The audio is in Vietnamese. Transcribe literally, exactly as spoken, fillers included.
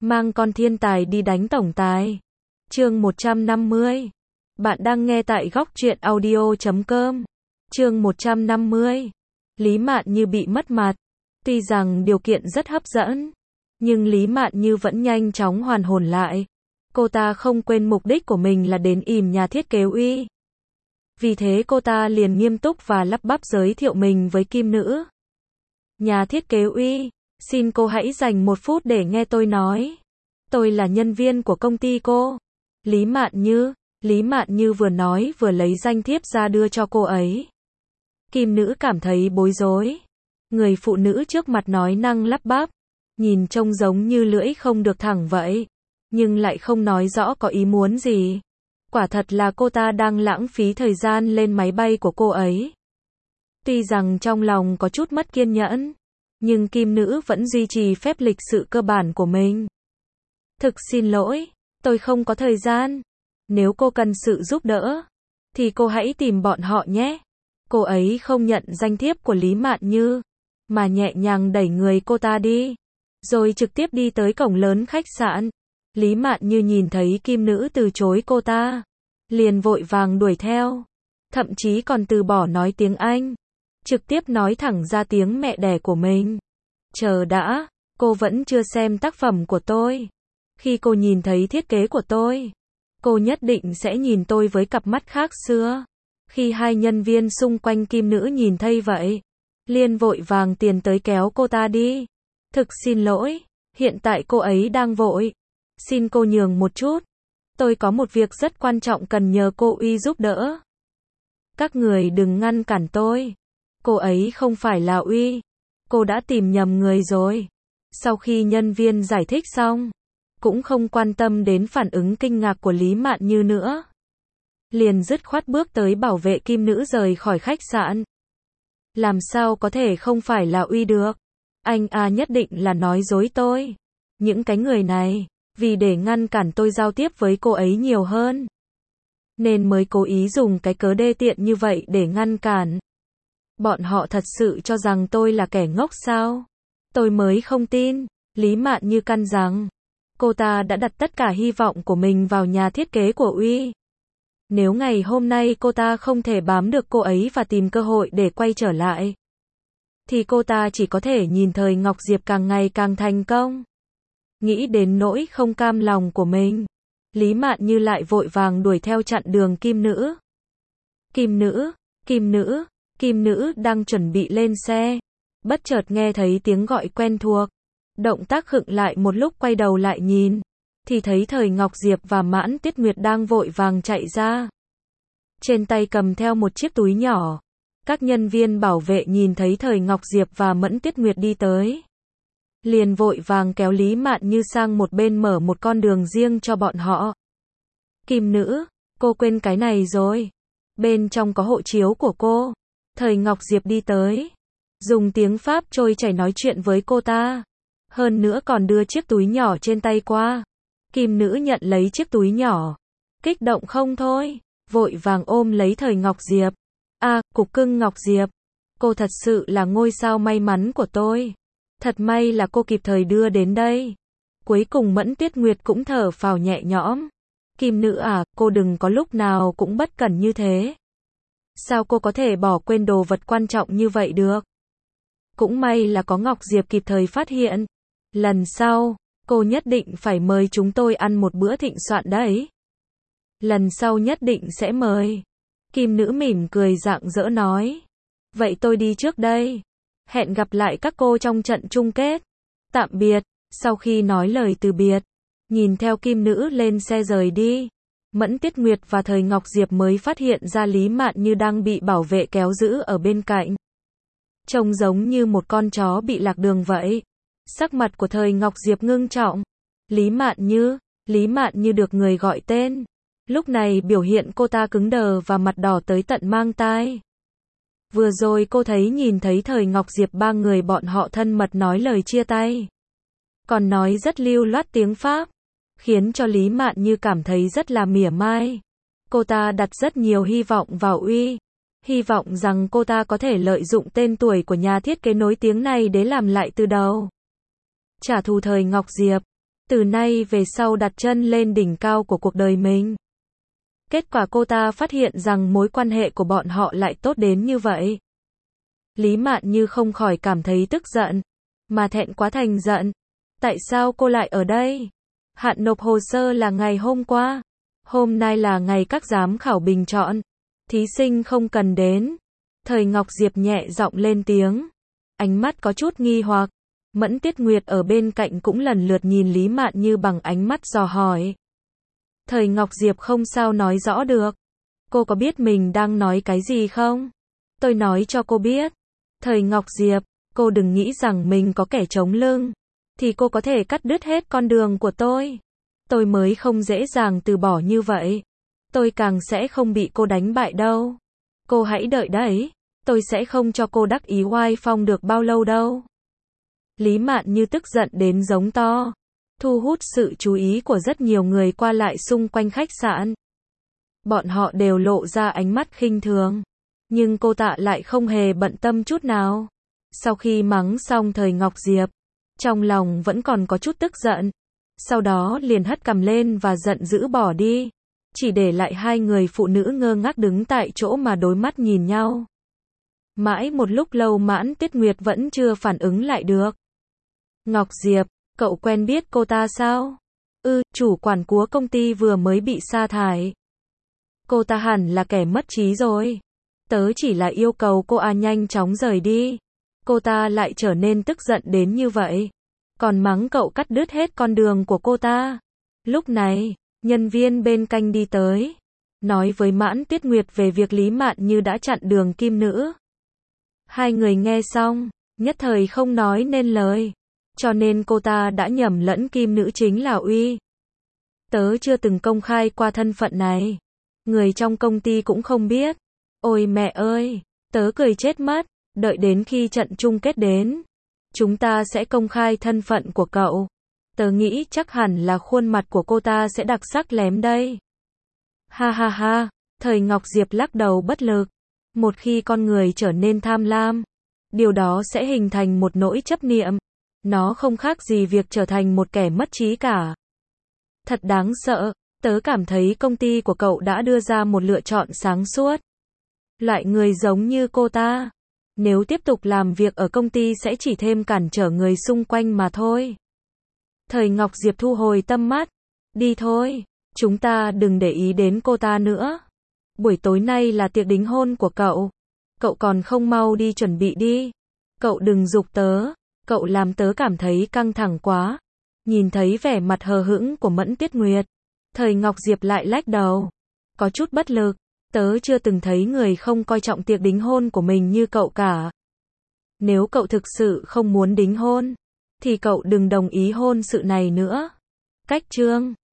Mang con thiên tài đi đánh tổng tài. Chương một trăm năm mươi. Bạn đang nghe tại góc truyện audio chấm com. Chương một trăm năm mươi. Lý Mạn Như bị mất mặt. Tuy rằng điều kiện rất hấp dẫn, nhưng Lý Mạn Như vẫn nhanh chóng hoàn hồn lại. Cô ta không quên mục đích của mình là đến ìm nhà thiết kế Uy. Vì thế cô ta liền nghiêm túc và lắp bắp giới thiệu mình với Kim Nữ. Nhà thiết kế Uy, xin cô hãy dành một phút để nghe tôi nói. Tôi là nhân viên của công ty cô. Lý Mạn Như, Lý Mạn Như vừa nói vừa lấy danh thiếp ra đưa cho cô ấy. Kim Nữ cảm thấy bối rối. Người phụ nữ trước mặt nói năng lắp bắp, nhìn trông giống như lưỡi không được thẳng vậy, nhưng lại không nói rõ có ý muốn gì. Quả thật là cô ta đang lãng phí thời gian lên máy bay của cô ấy. Tuy rằng trong lòng có chút mất kiên nhẫn, nhưng Kim Nữ vẫn duy trì phép lịch sự cơ bản của mình. Thực xin lỗi, tôi không có thời gian. Nếu cô cần sự giúp đỡ, thì cô hãy tìm bọn họ nhé. Cô ấy không nhận danh thiếp của Lý Mạn Như, mà nhẹ nhàng đẩy người cô ta đi, rồi trực tiếp đi tới cổng lớn khách sạn. Lý Mạn Như nhìn thấy Kim Nữ từ chối cô ta, liền vội vàng đuổi theo, thậm chí còn từ bỏ nói tiếng Anh, trực tiếp nói thẳng ra tiếng mẹ đẻ của mình. Chờ đã, cô vẫn chưa xem tác phẩm của tôi. Khi cô nhìn thấy thiết kế của tôi, cô nhất định sẽ nhìn tôi với cặp mắt khác xưa. Khi hai nhân viên xung quanh Kim Nữ nhìn thấy vậy, liền vội vàng tiền tới kéo cô ta đi. Thực xin lỗi, hiện tại cô ấy đang vội. Xin cô nhường một chút. Tôi có một việc rất quan trọng cần nhờ cô Uy giúp đỡ. Các người đừng ngăn cản tôi. Cô ấy không phải là Uy. Cô đã tìm nhầm người rồi. Sau khi nhân viên giải thích xong, cũng không quan tâm đến phản ứng kinh ngạc của Lý Mạn Như nữa, liền dứt khoát bước tới bảo vệ Kim Nữ rời khỏi khách sạn. Làm sao có thể không phải là Uy được? Anh à, nhất định là nói dối tôi. Những cái người này, vì để ngăn cản tôi giao tiếp với cô ấy nhiều hơn, nên mới cố ý dùng cái cớ đê tiện như vậy để ngăn cản. Bọn họ thật sự cho rằng tôi là kẻ ngốc sao? Tôi mới không tin. Lý Mạn Như căn rằng, cô ta đã đặt tất cả hy vọng của mình vào nhà thiết kế của Uy. Nếu ngày hôm nay cô ta không thể bám được cô ấy và tìm cơ hội để quay trở lại, thì cô ta chỉ có thể nhìn Thời Ngọc Diệp càng ngày càng thành công. Nghĩ đến nỗi không cam lòng của mình, Lý Mạn Như lại vội vàng đuổi theo chặn đường Kim Nữ. Kim Nữ, Kim Nữ, Kim Nữ đang chuẩn bị lên xe, bất chợt nghe thấy tiếng gọi quen thuộc. Động tác khựng lại một lúc, quay đầu lại nhìn, thì thấy Thời Ngọc Diệp và Mãn Tuyết Nguyệt đang vội vàng chạy ra. Trên tay cầm theo một chiếc túi nhỏ. Các nhân viên bảo vệ nhìn thấy Thời Ngọc Diệp và Mẫn Tuyết Nguyệt đi tới, liền vội vàng kéo Lý Mạn Như sang một bên, mở một con đường riêng cho bọn họ. Kim Nữ, cô quên cái này rồi. Bên trong có hộ chiếu của cô. Thời Ngọc Diệp đi tới, dùng tiếng Pháp trôi chảy nói chuyện với cô ta. Hơn nữa còn đưa chiếc túi nhỏ trên tay qua. Kim Nữ nhận lấy chiếc túi nhỏ, kích động không thôi, vội vàng ôm lấy Thời Ngọc Diệp. À, cục cưng Ngọc Diệp, cô thật sự là ngôi sao may mắn của tôi. Thật may là cô kịp thời đưa đến đây. Cuối cùng Mẫn Tuyết Nguyệt cũng thở phào nhẹ nhõm. Kim Nữ à, cô đừng có lúc nào cũng bất cẩn như thế. Sao cô có thể bỏ quên đồ vật quan trọng như vậy được? Cũng may là có Ngọc Diệp kịp thời phát hiện. Lần sau, cô nhất định phải mời chúng tôi ăn một bữa thịnh soạn đấy. Lần sau nhất định sẽ mời. Kim Nữ mỉm cười rạng rỡ nói. Vậy tôi đi trước đây. Hẹn gặp lại các cô trong trận chung kết. Tạm biệt. Sau khi nói lời từ biệt, nhìn theo Kim Nữ lên xe rời đi, Mẫn Tuyết Nguyệt và Thời Ngọc Diệp mới phát hiện ra Lý Mạn Như đang bị bảo vệ kéo giữ ở bên cạnh. Trông giống như một con chó bị lạc đường vậy. Sắc mặt của Thời Ngọc Diệp ngưng trọng. Lý Mạn Như, Lý Mạn Như được người gọi tên. Lúc này biểu hiện cô ta cứng đờ và mặt đỏ tới tận mang tai. Vừa rồi cô thấy nhìn thấy Thời Ngọc Diệp ba người bọn họ thân mật nói lời chia tay, còn nói rất lưu loát tiếng Pháp, khiến cho Lý Mạn Như cảm thấy rất là mỉa mai. Cô ta đặt rất nhiều hy vọng vào Uy, hy vọng rằng cô ta có thể lợi dụng tên tuổi của nhà thiết kế nổi tiếng này để làm lại từ đầu, trả thù Thời Ngọc Diệp. từ nay về sau đặt chân lên đỉnh cao của cuộc đời mình. Kết quả cô ta phát hiện rằng mối quan hệ của bọn họ lại tốt đến như vậy. Lý Mạn Như không khỏi cảm thấy tức giận, mà thẹn quá thành giận. Tại sao cô lại ở đây? Hạn nộp hồ sơ là ngày hôm qua. Hôm nay là ngày các giám khảo bình chọn. Thí sinh không cần đến. Thời Ngọc Diệp nhẹ giọng lên tiếng. Ánh mắt có chút nghi hoặc. Mẫn Tiết Nguyệt ở bên cạnh cũng lần lượt nhìn Lý Mạn Như bằng ánh mắt dò hỏi. Thời Ngọc Diệp không sao nói rõ được. Cô có biết mình đang nói cái gì không? Tôi nói cho cô biết. Thời Ngọc Diệp, cô đừng nghĩ rằng mình có kẻ chống lưng, thì cô có thể cắt đứt hết con đường của tôi. Tôi mới không dễ dàng từ bỏ như vậy. Tôi càng sẽ không bị cô đánh bại đâu. Cô hãy đợi đấy. Tôi sẽ không cho cô đắc ý oai phong được bao lâu đâu. Lý Mạn Như tức giận đến giống to, thu hút sự chú ý của rất nhiều người qua lại xung quanh khách sạn. Bọn họ đều lộ ra ánh mắt khinh thường, nhưng cô ta lại không hề bận tâm chút nào. Sau khi mắng xong Thời Ngọc Diệp, trong lòng vẫn còn có chút tức giận, sau đó liền hất cằm lên và giận dữ bỏ đi, chỉ để lại hai người phụ nữ ngơ ngác đứng tại chỗ mà đối mắt nhìn nhau. Mãi một lúc lâu Mãn Tiết Nguyệt vẫn chưa phản ứng lại được. Ngọc Diệp, cậu quen biết cô ta sao? Ừ, chủ quản của công ty vừa mới bị sa thải. Cô ta hẳn là kẻ mất trí rồi. Tớ chỉ là yêu cầu cô à nhanh chóng rời đi. Cô ta lại trở nên tức giận đến như vậy. Còn mắng cậu cắt đứt hết con đường của cô ta. Lúc này, nhân viên bên cạnh đi tới, nói với Mãn Tiết Nguyệt về việc Lý Mạn Như đã chặn đường Kim Nữ. Hai người nghe xong, nhất thời không nói nên lời. Cho nên cô ta đã nhầm lẫn Kim Nữ chính là Uy. Tớ chưa từng công khai qua thân phận này. Người trong công ty cũng không biết. Ôi mẹ ơi, tớ cười chết mất. Đợi đến khi trận chung kết đến, chúng ta sẽ công khai thân phận của cậu. Tớ nghĩ chắc hẳn là khuôn mặt của cô ta sẽ đặc sắc lém đây. Ha ha ha, Thời Ngọc Diệp lắc đầu bất lực. Một khi con người trở nên tham lam, điều đó sẽ hình thành một nỗi chấp niệm. Nó không khác gì việc trở thành một kẻ mất trí cả. Thật đáng sợ, tớ cảm thấy công ty của cậu đã đưa ra một lựa chọn sáng suốt. Loại người giống như cô ta, nếu tiếp tục làm việc ở công ty sẽ chỉ thêm cản trở người xung quanh mà thôi. Thời Ngọc Diệp thu hồi tâm mắt. Đi thôi, chúng ta đừng để ý đến cô ta nữa. Buổi tối nay là tiệc đính hôn của cậu. Cậu còn không mau đi chuẩn bị đi. Cậu đừng giục tớ. Cậu làm tớ cảm thấy căng thẳng quá. Nhìn thấy vẻ mặt hờ hững của Mẫn Tiết Nguyệt, Thời Ngọc Diệp lại lách đầu, có chút bất lực. Tớ chưa từng thấy người không coi trọng tiệc đính hôn của mình như cậu cả. Nếu cậu thực sự không muốn đính hôn, thì cậu đừng đồng ý hôn sự này nữa. Cách chương